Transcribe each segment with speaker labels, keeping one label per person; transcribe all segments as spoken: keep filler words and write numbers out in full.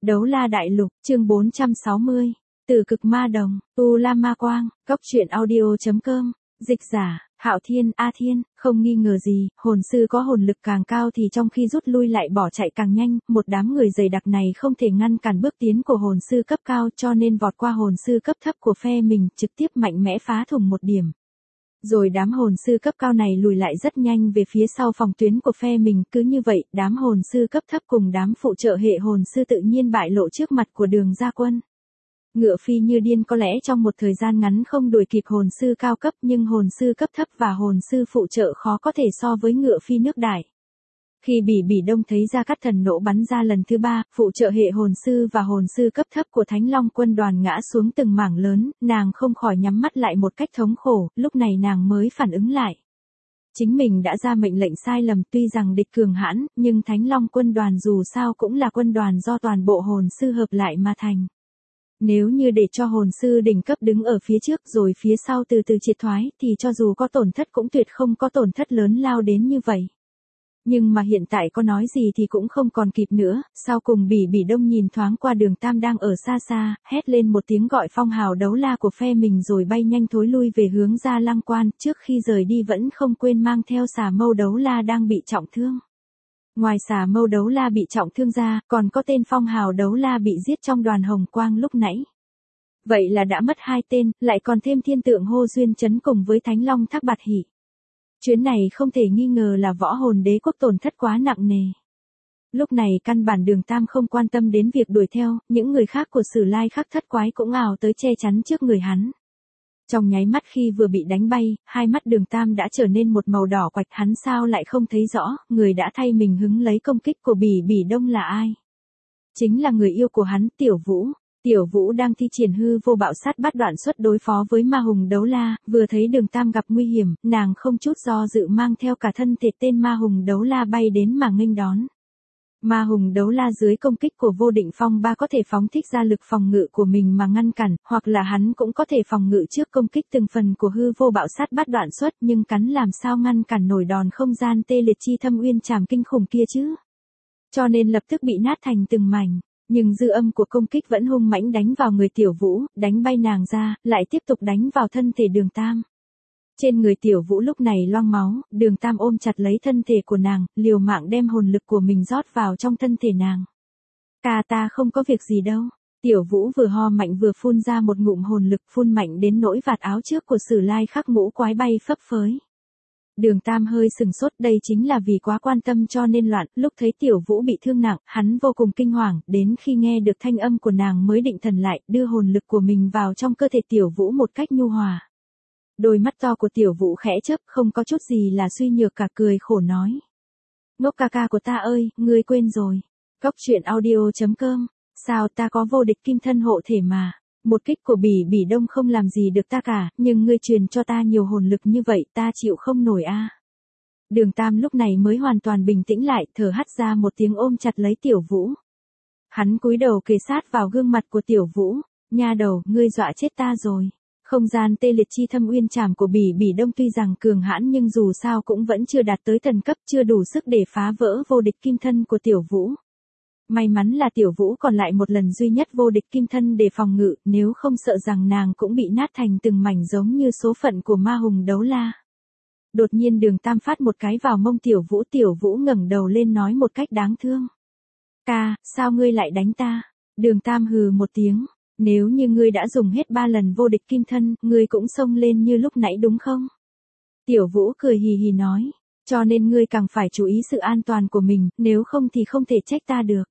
Speaker 1: Đấu La Đại Lục, chương bốn trăm sáu mươi. Từ Cực Ma Đồng, U La Ma Quang, Cốc truyện audio chấm com, dịch giả, Hạo Thiên, A Thiên, không nghi ngờ gì, hồn sư có hồn lực càng cao thì trong khi rút lui lại bỏ chạy càng nhanh, một đám người dày đặc này không thể ngăn cản bước tiến của hồn sư cấp cao cho nên vọt qua hồn sư cấp thấp của phe mình, trực tiếp mạnh mẽ phá thủng một điểm. Rồi đám hồn sư cấp cao này lùi lại rất nhanh về phía sau phòng tuyến của phe mình, cứ như vậy, đám hồn sư cấp thấp cùng đám phụ trợ hệ hồn sư tự nhiên bại lộ trước mặt của Đường Gia Quân. Ngựa phi như điên có lẽ trong một thời gian ngắn không đuổi kịp hồn sư cao cấp, nhưng hồn sư cấp thấp và hồn sư phụ trợ khó có thể so với ngựa phi nước đại. Khi Bỉ Bỉ Đông thấy Gia Cát Thần nổ bắn ra lần thứ ba, phụ trợ hệ hồn sư và hồn sư cấp thấp của Thánh Long quân đoàn ngã xuống từng mảng lớn, nàng không khỏi nhắm mắt lại một cách thống khổ, lúc này nàng mới phản ứng lại. Chính mình đã ra mệnh lệnh sai lầm, tuy rằng địch cường hãn, nhưng Thánh Long quân đoàn dù sao cũng là quân đoàn do toàn bộ hồn sư hợp lại mà thành. Nếu như để cho hồn sư đỉnh cấp đứng ở phía trước rồi phía sau từ từ triệt thoái thì cho dù có tổn thất cũng tuyệt không có tổn thất lớn lao đến như vậy. Nhưng mà hiện tại có nói gì thì cũng không còn kịp nữa, sau cùng Bỉ Bỉ Đông nhìn thoáng qua Đường Tam đang ở xa xa, hét lên một tiếng gọi phong hào đấu la của phe mình rồi bay nhanh thối lui về hướng Gia Lăng Quan, trước khi rời đi vẫn không quên mang theo xà mâu đấu la đang bị trọng thương. Ngoài xà mâu đấu la bị trọng thương ra, còn có tên phong hào đấu la bị giết trong đoàn hồng quang lúc nãy. Vậy là đã mất hai tên, lại còn thêm thiên tượng hô duyên chấn cùng với Thánh Long Thác Bạt Hỷ. Chuyến này không thể nghi ngờ là võ hồn đế quốc tổn thất quá nặng nề. Lúc này căn bản Đường Tam không quan tâm đến việc đuổi theo, những người khác của Sử Lai Khắc Thất Quái cũng ào tới che chắn trước người hắn. Trong nháy mắt khi vừa bị đánh bay, hai mắt Đường Tam đã trở nên một màu đỏ quạch, hắn sao lại không thấy rõ, người đã thay mình hứng lấy công kích của Bỉ Bỉ Đông là ai? Chính là người yêu của hắn, Tiểu Vũ. Tiểu Vũ đang thi triển hư vô bạo sát bát đoạn xuất đối phó với ma hùng đấu la, vừa thấy Đường Tam gặp nguy hiểm, nàng không chút do dự mang theo cả thân thể tên ma hùng đấu la bay đến mà nghênh đón. Ma hùng đấu la dưới công kích của vô định phong ba có thể phóng thích ra lực phòng ngự của mình mà ngăn cản, hoặc là hắn cũng có thể phòng ngự trước công kích từng phần của hư vô bạo sát bát đoạn xuất, nhưng cắn làm sao ngăn cản nổi đòn không gian tê liệt chi thâm uyên trảm kinh khủng kia chứ. Cho nên lập tức bị nát thành từng mảnh. Nhưng dư âm của công kích vẫn hung mãnh đánh vào người Tiểu Vũ, đánh bay nàng ra, lại tiếp tục đánh vào thân thể Đường Tam. Trên người Tiểu Vũ lúc này loang máu, Đường Tam ôm chặt lấy thân thể của nàng, liều mạng đem hồn lực của mình rót vào trong thân thể nàng. Ca ta không có việc gì đâu. Tiểu Vũ vừa ho mạnh vừa phun ra một ngụm hồn lực, phun mạnh đến nỗi vạt áo trước của Sử Lai Khắc ngũ quái bay phấp phới. Đường Tam hơi sừng sốt, đây chính là vì quá quan tâm cho nên loạn, lúc thấy Tiểu Vũ bị thương nặng, hắn vô cùng kinh hoàng, đến khi nghe được thanh âm của nàng mới định thần lại, đưa hồn lực của mình vào trong cơ thể Tiểu Vũ một cách nhu hòa. Đôi mắt to của Tiểu Vũ khẽ chớp, không có chút gì là suy nhược cả, cười khổ nói. Ngốc ca ca của ta ơi, ngươi quên rồi. Cốc truyện audio chấm com, sao ta có vô địch kim thân hộ thể mà. Một kích của Bỉ Bỉ Đông không làm gì được ta cả, nhưng ngươi truyền cho ta nhiều hồn lực như vậy ta chịu không nổi a. Đường Tam lúc này mới hoàn toàn bình tĩnh lại, thở hắt ra một tiếng ôm chặt lấy Tiểu Vũ. Hắn cúi đầu kề sát vào gương mặt của Tiểu Vũ, nha đầu, ngươi dọa chết ta rồi. Không gian tê liệt chi thâm uyên trảm của Bỉ Bỉ Đông tuy rằng cường hãn nhưng dù sao cũng vẫn chưa đạt tới thần cấp, chưa đủ sức để phá vỡ vô địch kim thân của Tiểu Vũ. May mắn là Tiểu Vũ còn lại một lần duy nhất vô địch kim thân để phòng ngự, nếu không sợ rằng nàng cũng bị nát thành từng mảnh giống như số phận của ma hùng đấu la. Đột nhiên Đường Tam phát một cái vào mông Tiểu Vũ, Tiểu Vũ ngẩng đầu lên nói một cách đáng thương. Ca, sao ngươi lại đánh ta? Đường Tam hừ một tiếng, nếu như ngươi đã dùng hết ba lần vô địch kim thân, ngươi cũng xông lên như lúc nãy đúng không? Tiểu Vũ cười hì hì nói, cho nên ngươi càng phải chú ý sự an toàn của mình, nếu không thì không thể trách ta được.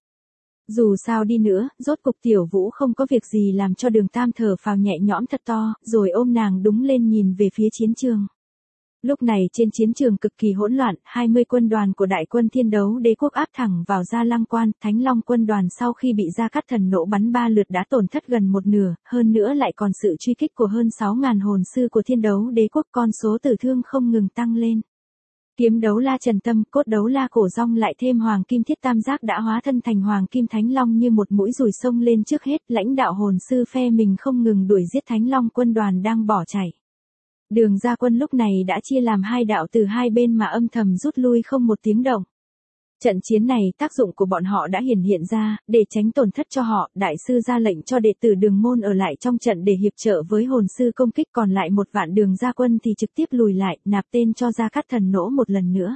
Speaker 1: Dù sao đi nữa, rốt cục Tiểu Vũ không có việc gì làm cho Đường Tam thở phào nhẹ nhõm thật to, rồi ôm nàng đúng lên nhìn về phía chiến trường. Lúc này trên chiến trường cực kỳ hỗn loạn, hai mươi quân đoàn của đại quân Thiên Đấu Đế quốc áp thẳng vào Gia Lăng Quan, Thánh Long quân đoàn sau khi bị Gia Cát Thần nổ bắn ba lượt đã tổn thất gần một nửa, hơn nữa lại còn sự truy kích của hơn sáu nghìn hồn sư của Thiên Đấu Đế quốc, con số tử thương không ngừng tăng lên. Kiếm đấu la Trần Tâm, cốt đấu la Cổ Rong lại thêm Hoàng Kim Thiết Tam Giác đã hóa thân thành Hoàng Kim Thánh Long như một mũi dùi sông lên trước hết, lãnh đạo hồn sư phe mình không ngừng đuổi giết Thánh Long quân đoàn đang bỏ chạy. Đường Gia Quân lúc này đã chia làm hai đạo từ hai bên mà âm thầm rút lui không một tiếng động. Trận chiến này tác dụng của bọn họ đã hiển hiện ra, để tránh tổn thất cho họ, đại sư ra lệnh cho đệ tử Đường môn ở lại trong trận để hiệp trợ với hồn sư công kích, còn lại một vạn Đường gia quân thì trực tiếp lùi lại, nạp tên cho Gia Cát Thần nỗ một lần nữa.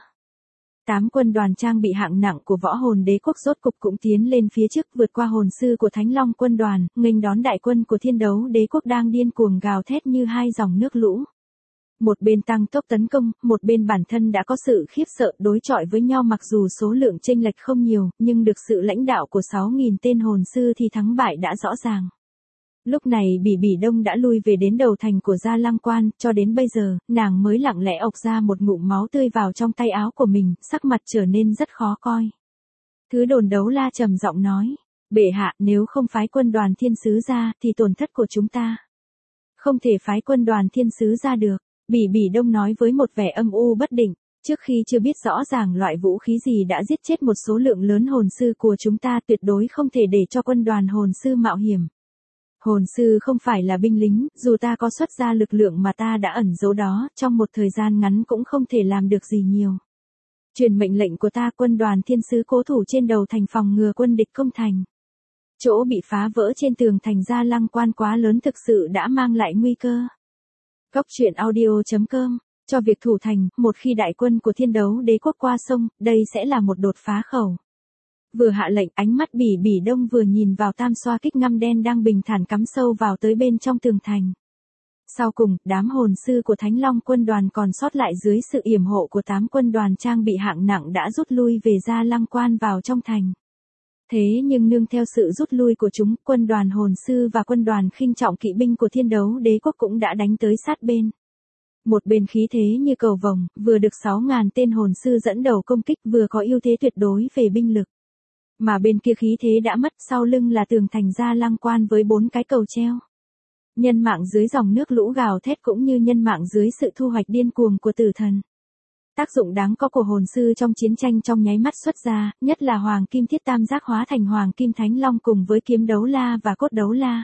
Speaker 1: Tám quân đoàn trang bị hạng nặng của Võ Hồn Đế quốc rốt cục cũng tiến lên phía trước, vượt qua hồn sư của Thánh Long quân đoàn, nghênh đón đại quân của Thiên Đấu Đế quốc đang điên cuồng gào thét như hai dòng nước lũ. Một bên tăng tốc tấn công, một bên bản thân đã có sự khiếp sợ, đối chọi với nhau mặc dù số lượng chênh lệch không nhiều, nhưng được sự lãnh đạo của sáu nghìn tên hồn sư thì thắng bại đã rõ ràng. Lúc này Bỉ Bỉ Đông đã lui về đến đầu thành của Gia Lăng Quan, cho đến bây giờ, nàng mới lặng lẽ ộc ra một ngụm máu tươi vào trong tay áo của mình, sắc mặt trở nên rất khó coi. Thứ Đồn Đấu La trầm giọng nói, bệ hạ, nếu không phái quân đoàn thiên sứ ra, thì tổn thất của chúng ta. Không thể phái quân đoàn thiên sứ ra được, Bỉ Bỉ Đông nói với một vẻ âm u bất định, trước khi chưa biết rõ ràng loại vũ khí gì đã giết chết một số lượng lớn hồn sư của chúng ta, tuyệt đối không thể để cho quân đoàn hồn sư mạo hiểm. Hồn sư không phải là binh lính, dù ta có xuất ra lực lượng mà ta đã ẩn giấu đó, trong một thời gian ngắn cũng không thể làm được gì nhiều. Truyền mệnh lệnh của ta, quân đoàn thiên sứ cố thủ trên đầu thành phòng ngừa quân địch công thành. Chỗ bị phá vỡ trên tường thành Gia Lăng Quan quá lớn thực sự đã mang lại nguy cơ. Góc truyện audio chấm com, cho việc thủ thành, một khi đại quân của Thiên Đấu Đế quốc qua sông, đây sẽ là một đột phá khẩu. Vừa hạ lệnh, ánh mắt Bỉ Bỉ Đông vừa nhìn vào tam xoa kích ngăm đen đang bình thản cắm sâu vào tới bên trong tường thành. Sau cùng, đám hồn sư của Thánh Long quân đoàn còn sót lại dưới sự yểm hộ của tám quân đoàn trang bị hạng nặng đã rút lui về Gia Lăng Quan vào trong thành. Thế nhưng nương theo sự rút lui của chúng, quân đoàn hồn sư và quân đoàn khinh trọng kỵ binh của Thiên Đấu Đế quốc cũng đã đánh tới sát bên. Một bên khí thế như cầu vồng, vừa được sáu nghìn tên hồn sư dẫn đầu công kích, vừa có ưu thế tuyệt đối về binh lực. Mà bên kia khí thế đã mất, sau lưng là tường thành Gia Lăng Quan với bốn cái cầu treo. Nhân mạng dưới dòng nước lũ gào thét cũng như nhân mạng dưới sự thu hoạch điên cuồng của tử thần. Tác dụng đáng có của hồn sư trong chiến tranh trong nháy mắt xuất ra, nhất là Hoàng Kim Thiết Tam Giác hóa thành Hoàng Kim Thánh Long cùng với Kiếm Đấu La và Cốt Đấu La.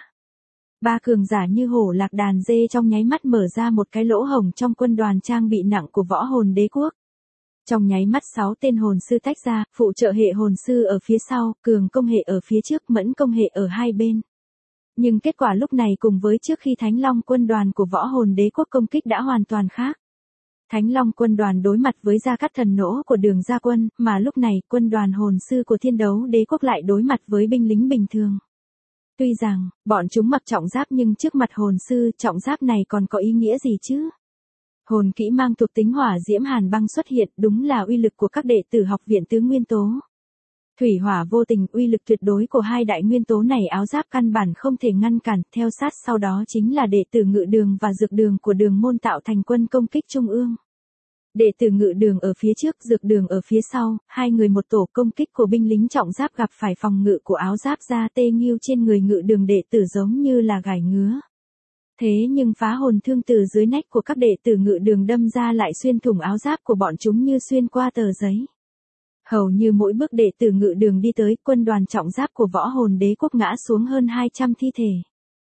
Speaker 1: Ba cường giả như hổ lạc đàn dê trong nháy mắt mở ra một cái lỗ hổng trong quân đoàn trang bị nặng của Võ Hồn Đế quốc. Trong nháy mắt sáu tên hồn sư tách ra, phụ trợ hệ hồn sư ở phía sau, cường công hệ ở phía trước, mẫn công hệ ở hai bên. Nhưng kết quả lúc này cùng với trước khi Thánh Long quân đoàn của Võ Hồn Đế quốc công kích đã hoàn toàn khác. Thánh Long quân đoàn đối mặt với Gia Cát Thần nỗ của Đường gia quân, mà lúc này quân đoàn hồn sư của Thiên Đấu Đế quốc lại đối mặt với binh lính bình thường. Tuy rằng, bọn chúng mặc trọng giáp nhưng trước mặt hồn sư, trọng giáp này còn có ý nghĩa gì chứ? Hồn kỹ mang thuộc tính hỏa diễm hàn băng xuất hiện, đúng là uy lực của các đệ tử học viện tứ nguyên tố. Thủy hỏa vô tình, uy lực tuyệt đối của hai đại nguyên tố này áo giáp căn bản không thể ngăn cản, theo sát sau đó chính là đệ tử ngự đường và dược đường của Đường môn tạo thành quân công kích trung ương. Đệ tử ngự đường ở phía trước, dược đường ở phía sau, hai người một tổ công kích của binh lính trọng giáp gặp phải phòng ngự của áo giáp da tê nghiêu trên người ngự đường đệ tử giống như là gài ngứa. Thế nhưng phá hồn thương từ dưới nách của các đệ tử ngự đường đâm ra lại xuyên thủng áo giáp của bọn chúng như xuyên qua tờ giấy. Hầu như mỗi bước đệ tử ngự đường đi tới, quân đoàn trọng giáp của Võ Hồn Đế quốc ngã xuống hơn hai trăm thi thể.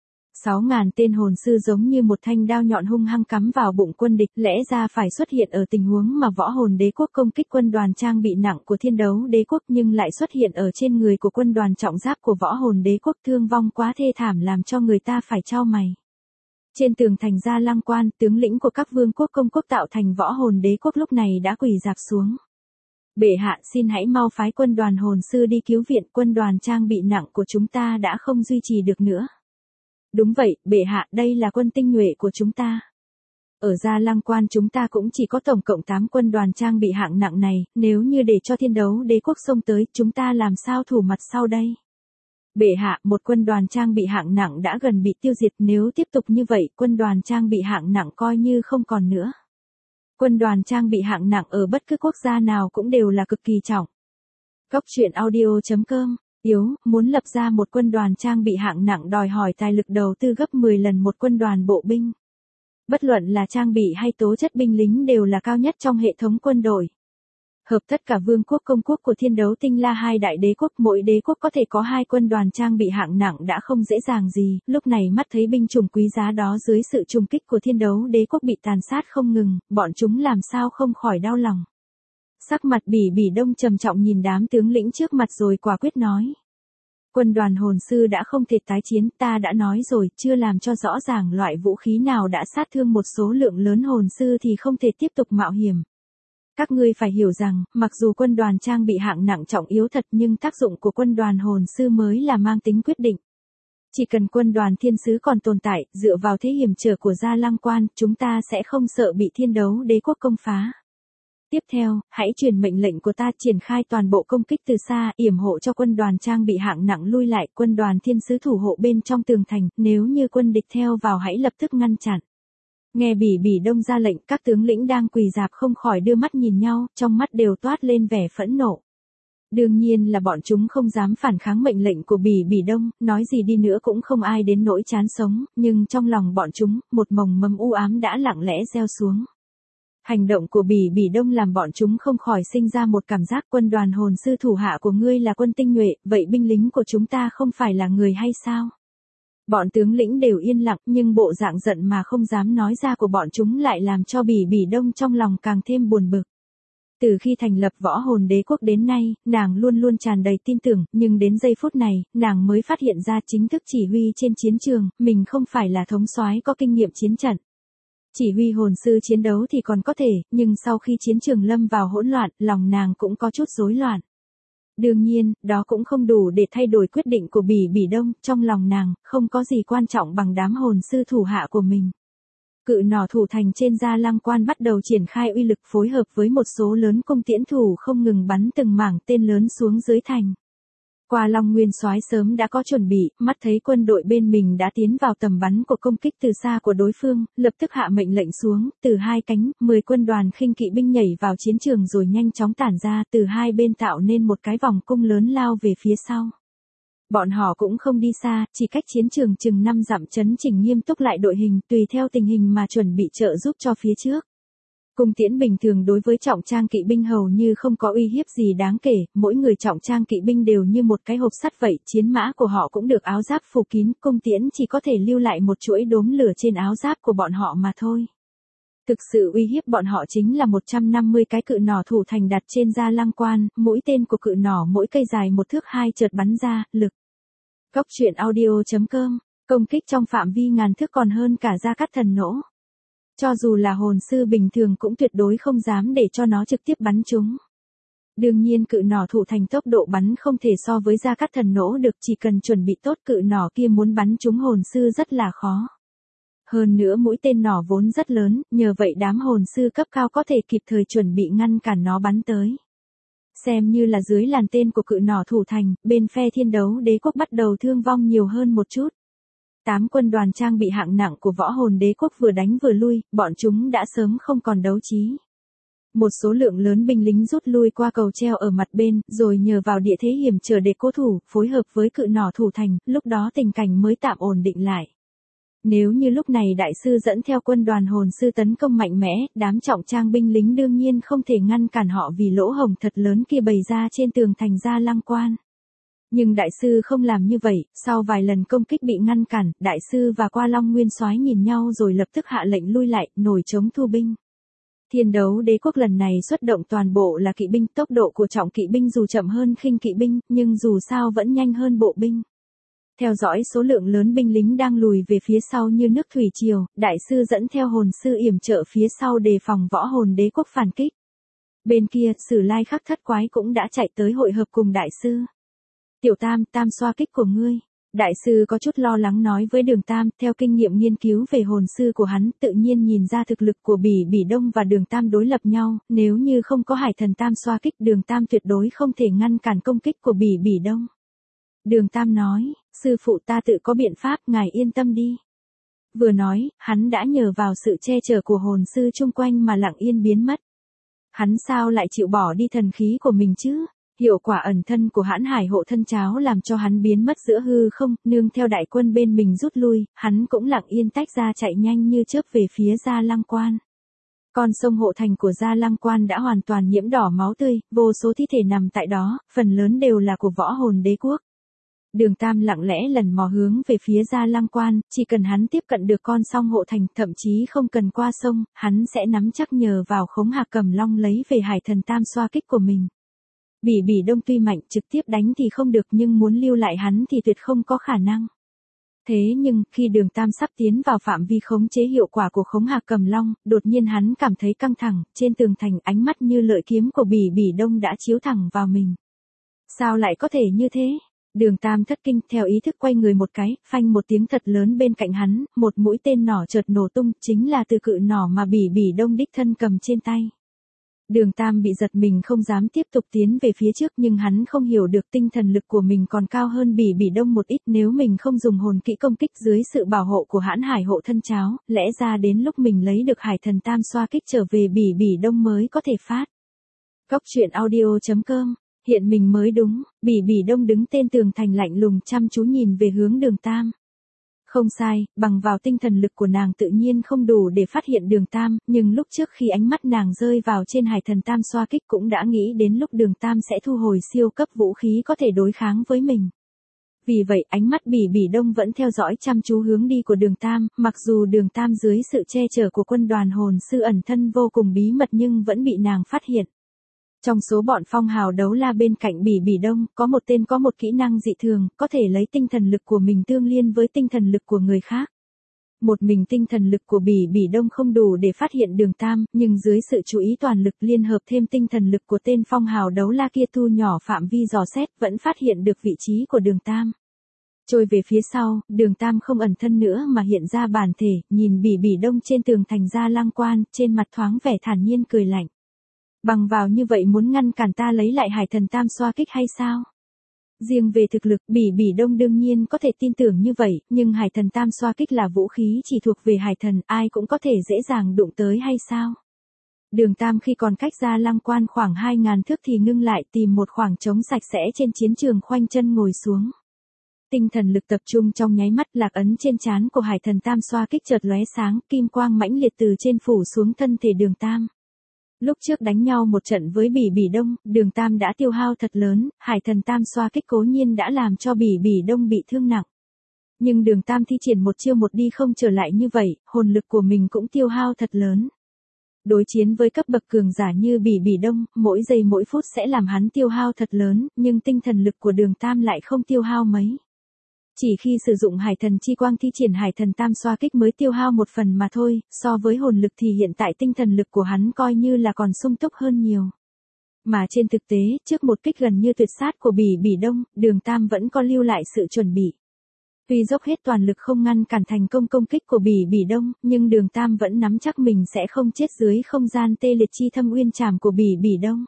Speaker 1: sáu nghìn tên hồn sư giống như một thanh đao nhọn hung hăng cắm vào bụng quân địch, lẽ ra phải xuất hiện ở tình huống mà Võ Hồn Đế quốc công kích quân đoàn trang bị nặng của Thiên Đấu Đế quốc, nhưng lại xuất hiện ở trên người của quân đoàn trọng giáp của Võ Hồn Đế quốc, thương vong quá thê thảm làm cho người ta phải chau mày. Trên tường thành Gia Lăng Quan, tướng lĩnh của các vương quốc công quốc tạo thành Võ Hồn Đế quốc lúc này đã quỳ rạp xuống. Bệ hạ, xin hãy mau phái quân đoàn hồn sư đi cứu viện, quân đoàn trang bị nặng của chúng ta đã không duy trì được nữa. Đúng vậy, bệ hạ, đây là quân tinh nhuệ của chúng ta. Ở Gia Lăng Quan chúng ta cũng chỉ có tổng cộng tám quân đoàn trang bị hạng nặng này, nếu như để cho Thiên Đấu Đế quốc xông tới, chúng ta làm sao thủ mặt sau đây? Bệ hạ, một quân đoàn trang bị hạng nặng đã gần bị tiêu diệt, nếu tiếp tục như vậy, quân đoàn trang bị hạng nặng coi như không còn nữa. Quân đoàn trang bị hạng nặng ở bất cứ quốc gia nào cũng đều là cực kỳ trọng. Góc truyện audio chấm com, yếu, muốn lập ra một quân đoàn trang bị hạng nặng đòi hỏi tài lực đầu tư gấp mười lần một quân đoàn bộ binh. Bất luận là trang bị hay tố chất binh lính đều là cao nhất trong hệ thống quân đội. Hợp tất cả vương quốc công quốc của Thiên Đấu Tinh La hai đại đế quốc, mỗi đế quốc có thể có hai quân đoàn trang bị hạng nặng đã không dễ dàng gì, lúc này mắt thấy binh chủng quý giá đó dưới sự trùng kích của Thiên Đấu Đế quốc bị tàn sát không ngừng, bọn chúng làm sao không khỏi đau lòng. Sắc mặt Bỉ Bỉ Đông trầm trọng nhìn đám tướng lĩnh trước mặt rồi quả quyết nói. Quân đoàn hồn sư đã không thể tái chiến, ta đã nói rồi, chưa làm cho rõ ràng loại vũ khí nào đã sát thương một số lượng lớn hồn sư thì không thể tiếp tục mạo hiểm. Các ngươi phải hiểu rằng, mặc dù quân đoàn trang bị hạng nặng trọng yếu thật nhưng tác dụng của quân đoàn hồn sư mới là mang tính quyết định. Chỉ cần quân đoàn thiên sứ còn tồn tại, dựa vào thế hiểm trở của Gia Lăng Quan, chúng ta sẽ không sợ bị thiên đấu đế quốc công phá. Tiếp theo, hãy truyền mệnh lệnh của ta triển khai toàn bộ công kích từ xa, yểm hộ cho quân đoàn trang bị hạng nặng lui lại, quân đoàn thiên sứ thủ hộ bên trong tường thành, nếu như quân địch theo vào hãy lập tức ngăn chặn. Nghe Bỉ Bỉ Đông ra lệnh, các tướng lĩnh đang quỳ rạp không khỏi đưa mắt nhìn nhau, trong mắt đều toát lên vẻ phẫn nộ. Đương nhiên là bọn chúng không dám phản kháng mệnh lệnh của Bỉ Bỉ Đông, nói gì đi nữa cũng không ai đến nỗi chán sống, nhưng trong lòng bọn chúng, một mồng mầm u ám đã lặng lẽ gieo xuống. Hành động của Bỉ Bỉ Đông làm bọn chúng không khỏi sinh ra một cảm giác quân đoàn hồn sư thủ hạ của ngươi là quân tinh nhuệ, vậy binh lính của chúng ta không phải là người hay sao? Bọn tướng lĩnh đều yên lặng nhưng bộ dạng giận mà không dám nói ra của bọn chúng lại làm cho Bỉ Bỉ Đông trong lòng càng thêm buồn bực. Từ khi thành lập võ hồn đế quốc đến nay, nàng luôn luôn tràn đầy tin tưởng, nhưng đến giây phút này, nàng mới phát hiện ra chính thức chỉ huy trên chiến trường, mình không phải là thống soái có kinh nghiệm chiến trận. Chỉ huy hồn sư chiến đấu thì còn có thể, nhưng sau khi chiến trường lâm vào hỗn loạn, lòng nàng cũng có chút rối loạn. Đương nhiên, đó cũng không đủ để thay đổi quyết định của Bỉ Bỉ Đông, trong lòng nàng, không có gì quan trọng bằng đám hồn sư thủ hạ của mình. Cự nỏ thủ thành trên Gia Lăng Quan bắt đầu triển khai uy lực phối hợp với một số lớn cung tiễn thủ không ngừng bắn từng mảng tên lớn xuống dưới thành. Qua Long Nguyên Soái sớm đã có chuẩn bị, mắt thấy quân đội bên mình đã tiến vào tầm bắn của công kích từ xa của đối phương, lập tức hạ mệnh lệnh xuống, từ hai cánh, mười quân đoàn khinh kỵ binh nhảy vào chiến trường rồi nhanh chóng tản ra, từ hai bên tạo nên một cái vòng cung lớn lao về phía sau. Bọn họ cũng không đi xa, chỉ cách chiến trường chừng năm dặm chấn chỉnh nghiêm túc lại đội hình, tùy theo tình hình mà chuẩn bị trợ giúp cho phía trước. Cung tiễn bình thường đối với trọng trang kỵ binh hầu như không có uy hiếp gì đáng kể, mỗi người trọng trang kỵ binh đều như một cái hộp sắt vậy, chiến mã của họ cũng được áo giáp phủ kín, cung tiễn chỉ có thể lưu lại một chuỗi đốm lửa trên áo giáp của bọn họ mà thôi. Thực sự uy hiếp bọn họ chính là một trăm năm mươi cái cự nỏ thủ thành đặt trên Gia Lăng Quan, mỗi tên của cự nỏ mỗi cây dài một thước hai chợt bắn ra, lực. Góc truyện audio chấm com, công kích trong phạm vi ngàn thước còn hơn cả Gia Cát Thần nỗ. Cho dù là hồn sư bình thường cũng tuyệt đối không dám để cho nó trực tiếp bắn chúng. Đương nhiên cự nỏ thủ thành tốc độ bắn không thể so với Gia Cát Thần nỗ được, chỉ cần chuẩn bị tốt cự nỏ kia muốn bắn chúng hồn sư rất là khó. Hơn nữa mũi tên nỏ vốn rất lớn, nhờ vậy đám hồn sư cấp cao có thể kịp thời chuẩn bị ngăn cản nó bắn tới. Xem như là dưới làn tên của cự nỏ thủ thành, bên phe thiên đấu đế quốc bắt đầu thương vong nhiều hơn một chút. Tám quân đoàn trang bị hạng nặng của võ hồn đế quốc vừa đánh vừa lui, bọn chúng đã sớm không còn đấu trí. Một số lượng lớn binh lính rút lui qua cầu treo ở mặt bên, rồi nhờ vào địa thế hiểm trở để cố thủ, phối hợp với cự nỏ thủ thành, lúc đó tình cảnh mới tạm ổn định lại. Nếu như lúc này đại sư dẫn theo quân đoàn hồn sư tấn công mạnh mẽ, đám trọng trang binh lính đương nhiên không thể ngăn cản họ vì lỗ hổng thật lớn kia bày ra trên tường thành Gia Lăng Quan. Nhưng đại sư không làm như vậy, sau vài lần công kích bị ngăn cản, đại sư và Qua Long Nguyên Soái nhìn nhau rồi lập tức hạ lệnh lui lại, nổi chống thu binh. Thiên đấu đế quốc lần này xuất động toàn bộ là kỵ binh, tốc độ của trọng kỵ binh dù chậm hơn khinh kỵ binh, nhưng dù sao vẫn nhanh hơn bộ binh. Theo dõi số lượng lớn binh lính đang lùi về phía sau như nước thủy triều, đại sư dẫn theo hồn sư yểm trợ phía sau đề phòng võ hồn đế quốc phản kích. Bên kia, Sử Lai Khắc Thất Quái cũng đã chạy tới hội hợp cùng đại sư. Tiểu Tam, tam xoa kích của ngươi. Đại sư có chút lo lắng nói với Đường Tam, theo kinh nghiệm nghiên cứu về hồn sư của hắn, tự nhiên nhìn ra thực lực của Bỉ Bỉ Đông và Đường Tam đối lập nhau, nếu như không có Hải Thần Tam xoa kích, Đường Tam tuyệt đối không thể ngăn cản công kích của Bỉ Bỉ Đông. Đường Tam nói, sư phụ ta tự có biện pháp, ngài yên tâm đi. Vừa nói, hắn đã nhờ vào sự che chở của hồn sư chung quanh mà lặng yên biến mất. Hắn sao lại chịu bỏ đi thần khí của mình chứ? Hiệu quả ẩn thân của Hãn Hải hộ thân cháo làm cho hắn biến mất giữa hư không, nương theo đại quân bên mình rút lui, hắn cũng lặng yên tách ra chạy nhanh như chớp về phía Gia Lăng Quan. Con sông hộ thành của Gia Lăng Quan đã hoàn toàn nhiễm đỏ máu tươi, vô số thi thể nằm tại đó, phần lớn đều là của võ hồn đế quốc. Đường Tam lặng lẽ lần mò hướng về phía Gia Lăng Quan, chỉ cần hắn tiếp cận được con song hộ thành, thậm chí không cần qua sông, hắn sẽ nắm chắc nhờ vào khống Hạc Cầm Long lấy về Hải Thần Tam xoa kích của mình. Bỉ Bỉ Đông tuy mạnh trực tiếp đánh thì không được nhưng muốn lưu lại hắn thì tuyệt không có khả năng. Thế nhưng, khi Đường Tam sắp tiến vào phạm vi khống chế hiệu quả của khống Hạc Cầm Long, đột nhiên hắn cảm thấy căng thẳng, trên tường thành ánh mắt như lợi kiếm của Bỉ Bỉ Đông đã chiếu thẳng vào mình. Sao lại có thể như thế? Đường Tam thất kinh, theo ý thức quay người một cái, phanh một tiếng thật lớn bên cạnh hắn, một mũi tên nỏ chợt nổ tung, chính là từ cự nỏ mà Bỉ Bỉ Đông đích thân cầm trên tay. Đường Tam bị giật mình không dám tiếp tục tiến về phía trước nhưng hắn không hiểu được tinh thần lực của mình còn cao hơn Bỉ Bỉ Đông một ít, nếu mình không dùng hồn kỹ công kích dưới sự bảo hộ của Hãn Hải hộ thân cháo, lẽ ra đến lúc mình lấy được Hải Thần Tam xoa kích trở về Bỉ Bỉ Đông mới có thể phát. Góc truyện audio chấm com. Hiện mình mới đúng, Bỉ Bỉ Đông đứng tên tường thành lạnh lùng chăm chú nhìn về hướng Đường Tam. Không sai, bằng vào tinh thần lực của nàng tự nhiên không đủ để phát hiện Đường Tam, nhưng lúc trước khi ánh mắt nàng rơi vào trên Hải Thần Tam xoa kích cũng đã nghĩ đến lúc Đường Tam sẽ thu hồi siêu cấp vũ khí có thể đối kháng với mình. Vì vậy ánh mắt Bỉ Bỉ Đông vẫn theo dõi chăm chú hướng đi của Đường Tam, mặc dù Đường Tam dưới sự che chở của quân đoàn hồn sư ẩn thân vô cùng bí mật nhưng vẫn bị nàng phát hiện. Trong số bọn phong hào đấu la bên cạnh Bỉ Bỉ Đông, có một tên có một kỹ năng dị thường, có thể lấy tinh thần lực của mình tương liên với tinh thần lực của người khác. Một mình tinh thần lực của Bỉ Bỉ Đông không đủ để phát hiện Đường Tam, nhưng dưới sự chú ý toàn lực liên hợp thêm tinh thần lực của tên phong hào đấu la kia thu nhỏ phạm vi dò xét vẫn phát hiện được vị trí của Đường Tam. Trôi về phía sau, Đường Tam không ẩn thân nữa mà hiện ra bản thể, nhìn Bỉ Bỉ Đông trên tường thành Gia Lăng Quan, trên mặt thoáng vẻ thản nhiên cười lạnh. Bằng vào như vậy muốn ngăn cản ta lấy lại Hải Thần Tam xoa kích hay sao? Riêng về thực lực, Bỉ Bỉ Đông đương nhiên có thể tin tưởng như vậy, nhưng Hải Thần Tam xoa kích là vũ khí chỉ thuộc về Hải Thần, ai cũng có thể dễ dàng đụng tới hay sao? Đường Tam khi còn cách Gia Lăng Quan khoảng hai ngàn thước thì ngưng lại tìm một khoảng trống sạch sẽ trên chiến trường khoanh chân ngồi xuống. Tinh thần lực tập trung trong nháy mắt, lạc ấn trên trán của Hải Thần Tam xoa kích chợt lóe sáng, kim quang mãnh liệt từ trên phủ xuống thân thể Đường Tam. Lúc trước đánh nhau một trận với Bỉ Bỉ Đông, Đường Tam đã tiêu hao thật lớn, Hải Thần Tam xoa kích cố nhiên đã làm cho Bỉ Bỉ Đông bị thương nặng. Nhưng Đường Tam thi triển một chiêu một đi không trở lại như vậy, hồn lực của mình cũng tiêu hao thật lớn. Đối chiến với cấp bậc cường giả như Bỉ Bỉ Đông, mỗi giây mỗi phút sẽ làm hắn tiêu hao thật lớn, nhưng tinh thần lực của Đường Tam lại không tiêu hao mấy. Chỉ khi sử dụng Hải Thần Chi Quang thi triển Hải Thần Tam xoa kích mới tiêu hao một phần mà thôi, so với hồn lực thì hiện tại tinh thần lực của hắn coi như là còn sung túc hơn nhiều. Mà trên thực tế, trước một kích gần như tuyệt sát của Bỉ Bỉ Đông, Đường Tam vẫn có lưu lại sự chuẩn bị. Tuy dốc hết toàn lực không ngăn cản thành công công kích của Bỉ Bỉ Đông, nhưng Đường Tam vẫn nắm chắc mình sẽ không chết dưới không gian tê liệt chi thâm uyên trảm của Bỉ Bỉ Đông.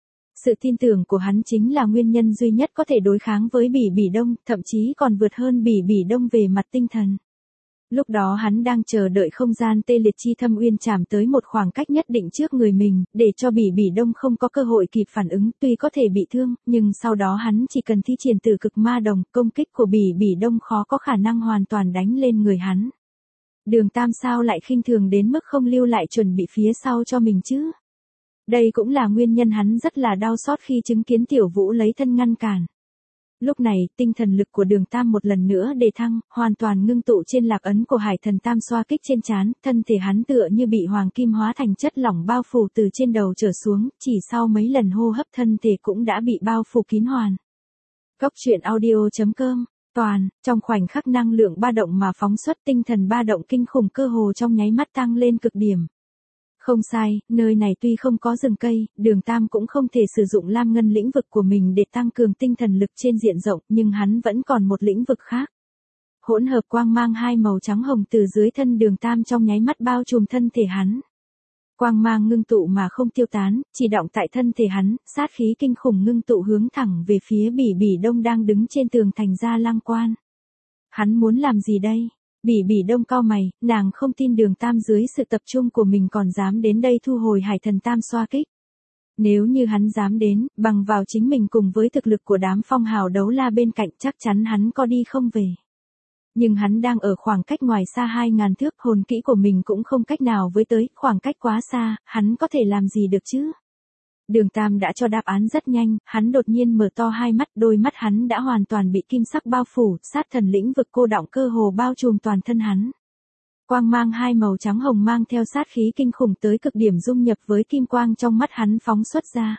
Speaker 1: Sự tin tưởng của hắn chính là nguyên nhân duy nhất có thể đối kháng với Bỉ Bỉ Đông, thậm chí còn vượt hơn Bỉ Bỉ Đông về mặt tinh thần. Lúc đó hắn đang chờ đợi không gian tê liệt chi thâm uyên trảm tới một khoảng cách nhất định trước người mình, để cho Bỉ Bỉ Đông không có cơ hội kịp phản ứng, tuy có thể bị thương, nhưng sau đó hắn chỉ cần thi triển Tử Cực Ma Đồng, công kích của Bỉ Bỉ Đông khó có khả năng hoàn toàn đánh lên người hắn. Đường Tam sao lại khinh thường đến mức không lưu lại chuẩn bị phía sau cho mình chứ? Đây cũng là nguyên nhân hắn rất là đau xót khi chứng kiến Tiểu Vũ lấy thân ngăn cản. Lúc này, tinh thần lực của Đường Tam một lần nữa đề thăng, hoàn toàn ngưng tụ trên lạc ấn của Hải Thần Tam xoa kích trên trán, thân thể hắn tựa như bị hoàng kim hóa thành chất lỏng bao phủ từ trên đầu trở xuống, chỉ sau mấy lần hô hấp thân thể cũng đã bị bao phủ kín hoàn. Góc truyện audio chấm com. Toàn, trong khoảnh khắc năng lượng ba động mà phóng xuất, tinh thần ba động kinh khủng cơ hồ trong nháy mắt tăng lên cực điểm. Không sai, nơi này tuy không có rừng cây, Đường Tam cũng không thể sử dụng lam ngân lĩnh vực của mình để tăng cường tinh thần lực trên diện rộng, nhưng hắn vẫn còn một lĩnh vực khác. Hỗn hợp quang mang hai màu trắng hồng từ dưới thân Đường Tam trong nháy mắt bao trùm thân thể hắn. Quang mang ngưng tụ mà không tiêu tán, chỉ đọng tại thân thể hắn, sát khí kinh khủng ngưng tụ hướng thẳng về phía Bỉ Bỉ Đông đang đứng trên tường thành Gia Lăng Quan. Hắn muốn làm gì đây? Bỉ Bỉ Đông cau mày, nàng không tin Đường Tam dưới sự tập trung của mình còn dám đến đây thu hồi Hải Thần Tam xoa kích. Nếu như hắn dám đến, bằng vào chính mình cùng với thực lực của đám phong hào đấu la bên cạnh chắc chắn hắn có đi không về. Nhưng hắn đang ở khoảng cách ngoài xa hai ngàn thước, hồn kỹ của mình cũng không cách nào với tới, khoảng cách quá xa, hắn có thể làm gì được chứ? Đường Tam đã cho đáp án rất nhanh, hắn đột nhiên mở to hai mắt, đôi mắt hắn đã hoàn toàn bị kim sắc bao phủ, sát thần lĩnh vực cô đọng cơ hồ bao trùm toàn thân hắn. Quang mang hai màu trắng hồng mang theo sát khí kinh khủng tới cực điểm dung nhập với kim quang trong mắt hắn phóng xuất ra.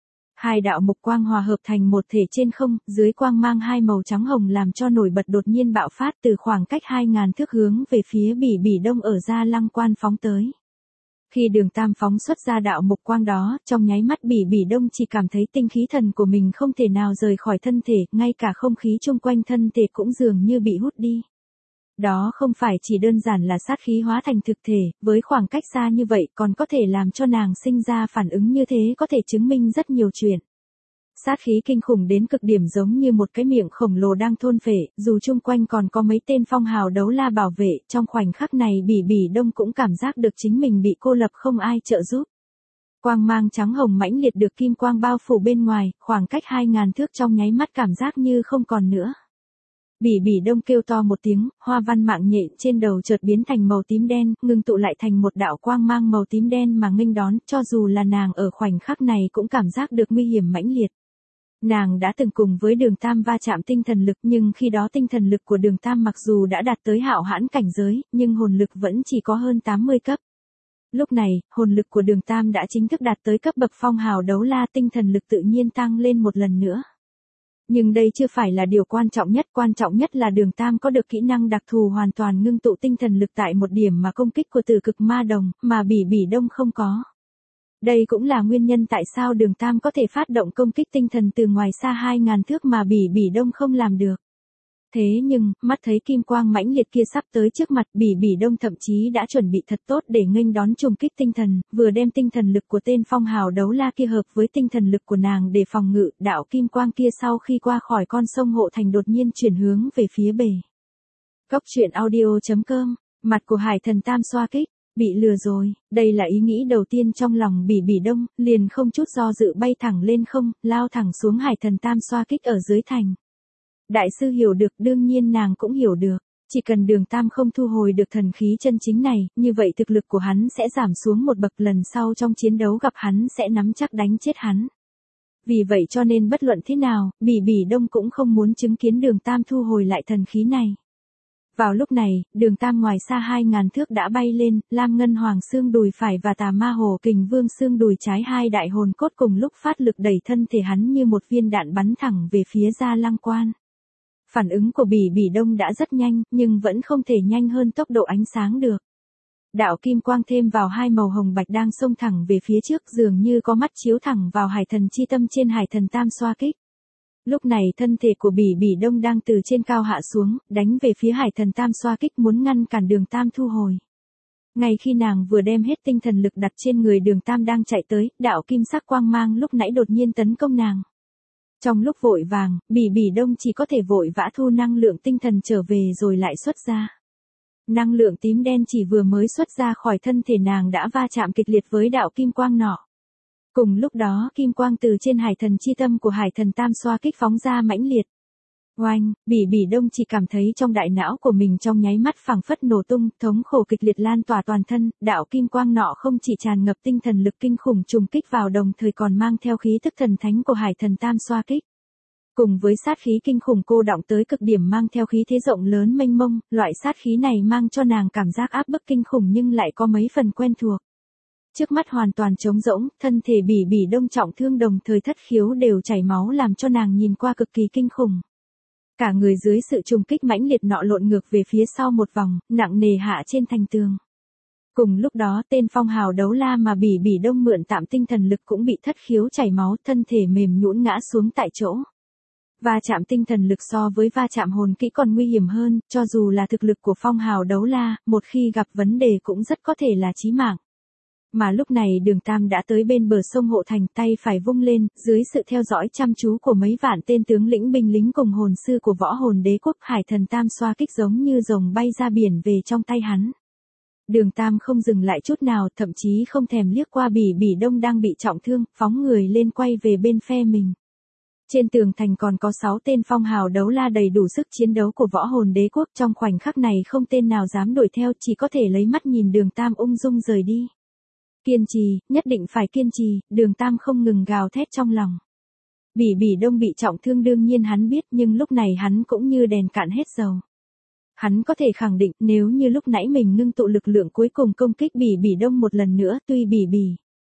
Speaker 1: Hai đạo mục quang hòa hợp thành một thể trên không, dưới quang mang hai màu trắng hồng làm cho nổi bật đột nhiên bạo phát từ khoảng cách hai ngàn thước hướng về phía Bỉ Bỉ Đông ở Gia Lăng Quan phóng tới. Khi Đường Tam phóng xuất ra đạo mục quang đó, trong nháy mắt Bỉ Bỉ Đông chỉ cảm thấy tinh khí thần của mình không thể nào rời khỏi thân thể, ngay cả không khí chung quanh thân thể cũng dường như bị hút đi. Đó không phải chỉ đơn giản là sát khí hóa thành thực thể, với khoảng cách xa như vậy còn có thể làm cho nàng sinh ra phản ứng như thế có thể chứng minh rất nhiều chuyện. Sát khí kinh khủng đến cực điểm giống như một cái miệng khổng lồ đang thôn phệ, dù chung quanh còn có mấy tên phong hào đấu la bảo vệ, trong khoảnh khắc này Bỉ Bỉ Đông cũng cảm giác được chính mình bị cô lập không ai trợ giúp. Quang mang trắng hồng mãnh liệt được kim quang bao phủ bên ngoài, khoảng cách hai ngàn thước trong nháy mắt cảm giác như không còn nữa. Bỉ Bỉ Đông kêu to một tiếng, hoa văn mạng nhện trên đầu chợt biến thành màu tím đen, ngưng tụ lại thành một đạo quang mang màu tím đen mà nghênh đón, cho dù là nàng ở khoảnh khắc này cũng cảm giác được nguy hiểm mãnh liệt. Nàng đã từng cùng với Đường Tam va chạm tinh thần lực, nhưng khi đó tinh thần lực của Đường Tam mặc dù đã đạt tới hạo hãn cảnh giới, nhưng hồn lực vẫn chỉ có hơn tám mươi cấp. Lúc này, hồn lực của Đường Tam đã chính thức đạt tới cấp bậc phong hào đấu la, tinh thần lực tự nhiên tăng lên một lần nữa. Nhưng đây chưa phải là điều quan trọng nhất, quan trọng nhất là Đường Tam có được kỹ năng đặc thù hoàn toàn ngưng tụ tinh thần lực tại một điểm mà công kích của Tử Cực Ma Đồng, mà Bỉ Bỉ Đông không có. Đây cũng là nguyên nhân tại sao Đường Tam có thể phát động công kích tinh thần từ ngoài xa hai ngàn thước mà Bỉ Bỉ Đông không làm được. Thế nhưng, mắt thấy kim quang mãnh liệt kia sắp tới trước mặt, Bỉ Bỉ Đông thậm chí đã chuẩn bị thật tốt để nghênh đón trùng kích tinh thần, vừa đem tinh thần lực của tên phong hào đấu la kia hợp với tinh thần lực của nàng để phòng ngự, đạo kim quang kia sau khi qua khỏi con sông Hộ Thành đột nhiên chuyển hướng về phía bể. Cốc truyện audio chấm com, mặt của Hải Thần Tam xoa kích, bị lừa rồi, đây là ý nghĩ đầu tiên trong lòng Bỉ Bỉ Đông, liền không chút do dự bay thẳng lên không, lao thẳng xuống Hải Thần Tam xoa kích ở dưới thành. Đại sư hiểu được, đương nhiên nàng cũng hiểu được, chỉ cần Đường Tam không thu hồi được thần khí chân chính này, như vậy thực lực của hắn sẽ giảm xuống một bậc, lần sau trong chiến đấu gặp hắn sẽ nắm chắc đánh chết hắn. Vì vậy cho nên bất luận thế nào, Bỉ Bỉ Đông cũng không muốn chứng kiến Đường Tam thu hồi lại thần khí này. Vào lúc này, Đường Tam ngoài xa hai ngàn thước đã bay lên, Lam Ngân Hoàng xương đùi phải và Tà Ma Hồ Kình Vương xương đùi trái hai đại hồn cốt cùng lúc phát lực đẩy thân thể hắn như một viên đạn bắn thẳng về phía Gia Lăng Quan. Phản ứng của Bỉ Bỉ Đông đã rất nhanh, nhưng vẫn không thể nhanh hơn tốc độ ánh sáng được. Đạo kim quang thêm vào hai màu hồng bạch đang xông thẳng về phía trước, dường như có mắt chiếu thẳng vào Hải Thần chi tâm trên Hải Thần Tam xoa kích. Lúc này thân thể của Bỉ Bỉ Đông đang từ trên cao hạ xuống, đánh về phía Hải Thần Tam xoa kích muốn ngăn cản Đường Tam thu hồi. Ngay khi nàng vừa đem hết tinh thần lực đặt trên người Đường Tam đang chạy tới, đạo kim sắc quang mang lúc nãy đột nhiên tấn công nàng. Trong lúc vội vàng, Bỉ Bỉ Đông chỉ có thể vội vã thu năng lượng tinh thần trở về rồi lại xuất ra. Năng lượng tím đen chỉ vừa mới xuất ra khỏi thân thể nàng đã va chạm kịch liệt với đạo kim quang nọ. Cùng lúc đó, kim quang từ trên Hải Thần chi tâm của Hải Thần Tam xoa kích phóng ra mãnh liệt. Oanh, Bỉ Bỉ Đông chỉ cảm thấy trong đại não của mình trong nháy mắt phảng phất nổ tung, thống khổ kịch liệt lan tỏa toàn thân, đạo kim quang nọ không chỉ tràn ngập tinh thần lực kinh khủng trùng kích vào đồng thời còn mang theo khí tức thần thánh của Hải Thần Tam xoa kích. Cùng với sát khí kinh khủng cô đọng tới cực điểm mang theo khí thế rộng lớn mênh mông, loại sát khí này mang cho nàng cảm giác áp bức kinh khủng nhưng lại có mấy phần quen thuộc. Trước mắt hoàn toàn trống rỗng, thân thể Bỉ Bỉ Đông trọng thương đồng thời thất khiếu đều chảy máu làm cho nàng nhìn qua cực kỳ kinh khủng. Cả người dưới sự trùng kích mãnh liệt nọ lộn ngược về phía sau một vòng, nặng nề hạ trên thành tường. Cùng lúc đó tên phong hào đấu la mà Bỉ Bỉ Đông mượn tạm tinh thần lực cũng bị thất khiếu chảy máu, thân thể mềm nhũn ngã xuống tại chỗ. Va chạm tinh thần lực so với va chạm hồn kỹ còn nguy hiểm hơn, cho dù là thực lực của phong hào đấu la, một khi gặp vấn đề cũng rất có thể là chí mạng. Mà lúc này Đường Tam đã tới bên bờ sông Hộ Thành, tay phải vung lên, dưới sự theo dõi chăm chú của mấy vạn tên tướng lĩnh binh lính cùng hồn sư của Võ Hồn Đế Quốc, Hải Thần Tam xoa kích giống như rồng bay ra biển về trong tay hắn. Đường Tam không dừng lại chút nào, thậm chí không thèm liếc qua Bỉ Bỉ Đông đang bị trọng thương, phóng người lên quay về bên phe mình. Trên tường thành còn có sáu tên phong hào đấu la đầy đủ sức chiến đấu của Võ Hồn Đế Quốc, trong khoảnh khắc này không tên nào dám đuổi theo, chỉ có thể lấy mắt nhìn Đường Tam ung dung rời đi. Kiên trì, nhất định phải kiên trì, Đường Tam không ngừng gào thét trong lòng. Bỉ Bỉ Đông bị trọng thương đương nhiên hắn biết nhưng lúc này hắn cũng như đèn cạn hết dầu. Hắn có thể khẳng định nếu như lúc nãy mình ngưng tụ lực lượng cuối cùng công kích Bỉ Bỉ Đông một lần nữa tuy Bỉ Bỉ.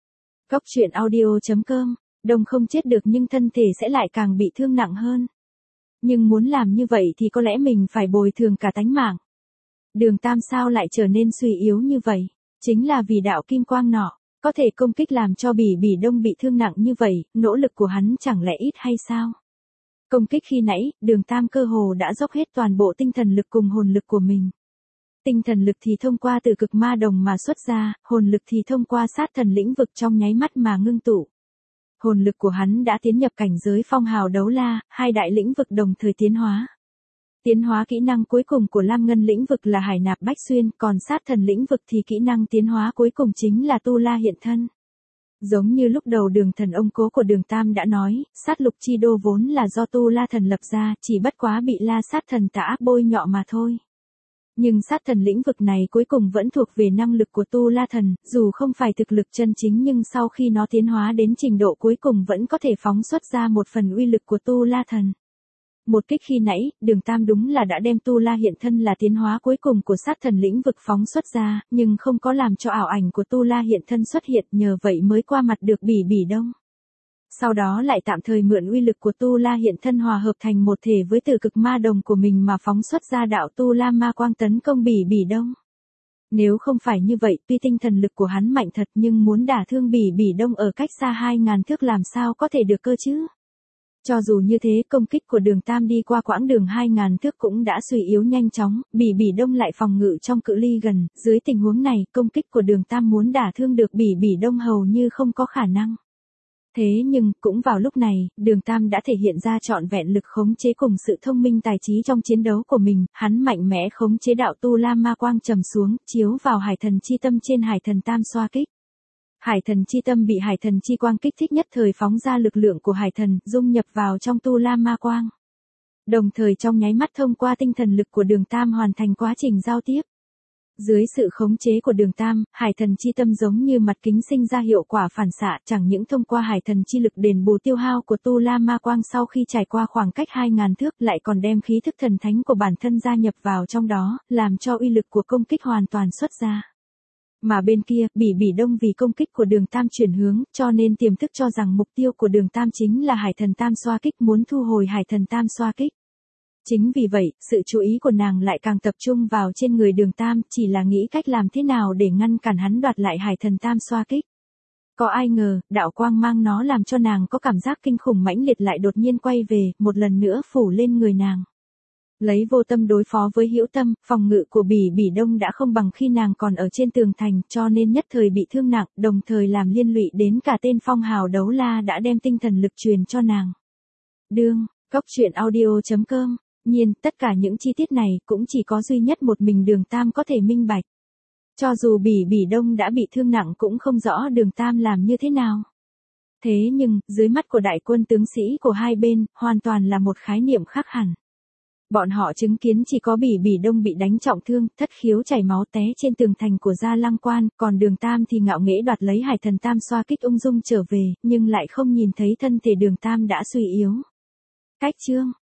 Speaker 1: Góc truyện audio.com, Đông không chết được nhưng thân thể sẽ lại càng bị thương nặng hơn. Nhưng muốn làm như vậy thì có lẽ mình phải bồi thường cả tánh mạng. Đường Tam sao lại trở nên suy yếu như vậy? Chính là vì đạo kim quang nọ, có thể công kích làm cho Bỉ Bỉ Đông bị thương nặng như vậy, nỗ lực của hắn chẳng lẽ ít hay sao? Công kích khi nãy, Đường Tam cơ hồ đã dốc hết toàn bộ tinh thần lực cùng hồn lực của mình. Tinh thần lực thì thông qua từ cực ma đồng mà xuất ra, hồn lực thì thông qua sát thần lĩnh vực trong nháy mắt mà ngưng tụ. Hồn lực của hắn đã tiến nhập cảnh giới phong hào đấu la, hai đại lĩnh vực đồng thời tiến hóa. Tiến hóa kỹ năng cuối cùng của Lam Ngân lĩnh vực là Hải Nạp Bách Xuyên, còn sát thần lĩnh vực thì kỹ năng tiến hóa cuối cùng chính là Tu La hiện thân. Giống như lúc đầu Đường Thần ông cố của Đường Tam đã nói, sát lục chi đô vốn là do Tu La thần lập ra, chỉ bất quá bị La sát thần tà ác bôi nhọ mà thôi. Nhưng sát thần lĩnh vực này cuối cùng vẫn thuộc về năng lực của Tu La thần, dù không phải thực lực chân chính nhưng sau khi nó tiến hóa đến trình độ cuối cùng vẫn có thể phóng xuất ra một phần uy lực của Tu La thần. Một kích khi nãy, Đường Tam đúng là đã đem Tu La hiện thân là tiến hóa cuối cùng của sát thần lĩnh vực phóng xuất ra, nhưng không có làm cho ảo ảnh của Tu La hiện thân xuất hiện, nhờ vậy mới qua mặt được Bỉ Bỉ Đông. Sau đó lại tạm thời mượn uy lực của Tu La hiện thân hòa hợp thành một thể với từ cực ma đồng của mình mà phóng xuất ra đạo Tu La ma quang tấn công Bỉ Bỉ Đông. Nếu không phải như vậy, tuy tinh thần lực của hắn mạnh thật nhưng muốn đả thương Bỉ Bỉ Đông ở cách xa hai ngàn thước làm sao có thể được cơ chứ? Cho dù như thế, công kích của Đường Tam đi qua quãng đường hai ngàn thước cũng đã suy yếu nhanh chóng, Bỉ Bỉ Đông lại phòng ngự trong cự ly gần, dưới tình huống này, công kích của Đường Tam muốn đả thương được Bỉ Bỉ Đông hầu như không có khả năng. Thế nhưng, cũng vào lúc này, Đường Tam đã thể hiện ra trọn vẹn lực khống chế cùng sự thông minh tài trí trong chiến đấu của mình, hắn mạnh mẽ khống chế đạo Tu La ma quang trầm xuống, chiếu vào Hải Thần chi tâm trên Hải Thần Tam xoa kích. Hải Thần chi tâm bị Hải Thần chi quang kích thích nhất thời phóng ra lực lượng của Hải Thần, dung nhập vào trong Tu La ma quang. Đồng thời trong nháy mắt thông qua tinh thần lực của Đường Tam hoàn thành quá trình giao tiếp. Dưới sự khống chế của Đường Tam, Hải Thần chi tâm giống như mặt kính sinh ra hiệu quả phản xạ, chẳng những thông qua Hải Thần chi lực đền bù tiêu hao của Tu La ma quang sau khi trải qua khoảng cách hai ngàn thước, lại còn đem khí thức thần thánh của bản thân gia nhập vào trong đó, làm cho uy lực của công kích hoàn toàn xuất ra. Mà bên kia, Bỉ Bỉ Đông vì công kích của Đường Tam chuyển hướng, cho nên tiềm thức cho rằng mục tiêu của Đường Tam chính là Hải Thần Tam xoa kích, muốn thu hồi Hải Thần Tam xoa kích. Chính vì vậy, sự chú ý của nàng lại càng tập trung vào trên người Đường Tam, chỉ là nghĩ cách làm thế nào để ngăn cản hắn đoạt lại Hải Thần Tam xoa kích. Có ai ngờ, đạo quang mang nó làm cho nàng có cảm giác kinh khủng mãnh liệt lại đột nhiên quay về, một lần nữa phủ lên người nàng. Lấy vô tâm đối phó với hữu tâm, phòng ngự của Bỉ Bỉ Đông đã không bằng khi nàng còn ở trên tường thành, cho nên nhất thời bị thương nặng, đồng thời làm liên lụy đến cả tên phong hào đấu la đã đem tinh thần lực truyền cho nàng. Đương, góc truyện audio.com, nhiên, tất cả những chi tiết này cũng chỉ có duy nhất một mình Đường Tam có thể minh bạch. Cho dù Bỉ Bỉ Đông đã bị thương nặng cũng không rõ Đường Tam làm như thế nào. Thế nhưng, dưới mắt của đại quân tướng sĩ của hai bên, hoàn toàn là một khái niệm khác hẳn. Bọn họ chứng kiến chỉ có Bỉ Bỉ Đông bị đánh trọng thương, thất khiếu chảy máu té trên tường thành của Gia Lăng Quan, còn Đường Tam thì ngạo nghễ đoạt lấy Hải Thần Tam xoa kích ung dung trở về, nhưng lại không nhìn thấy thân thể Đường Tam đã suy yếu. Cách chương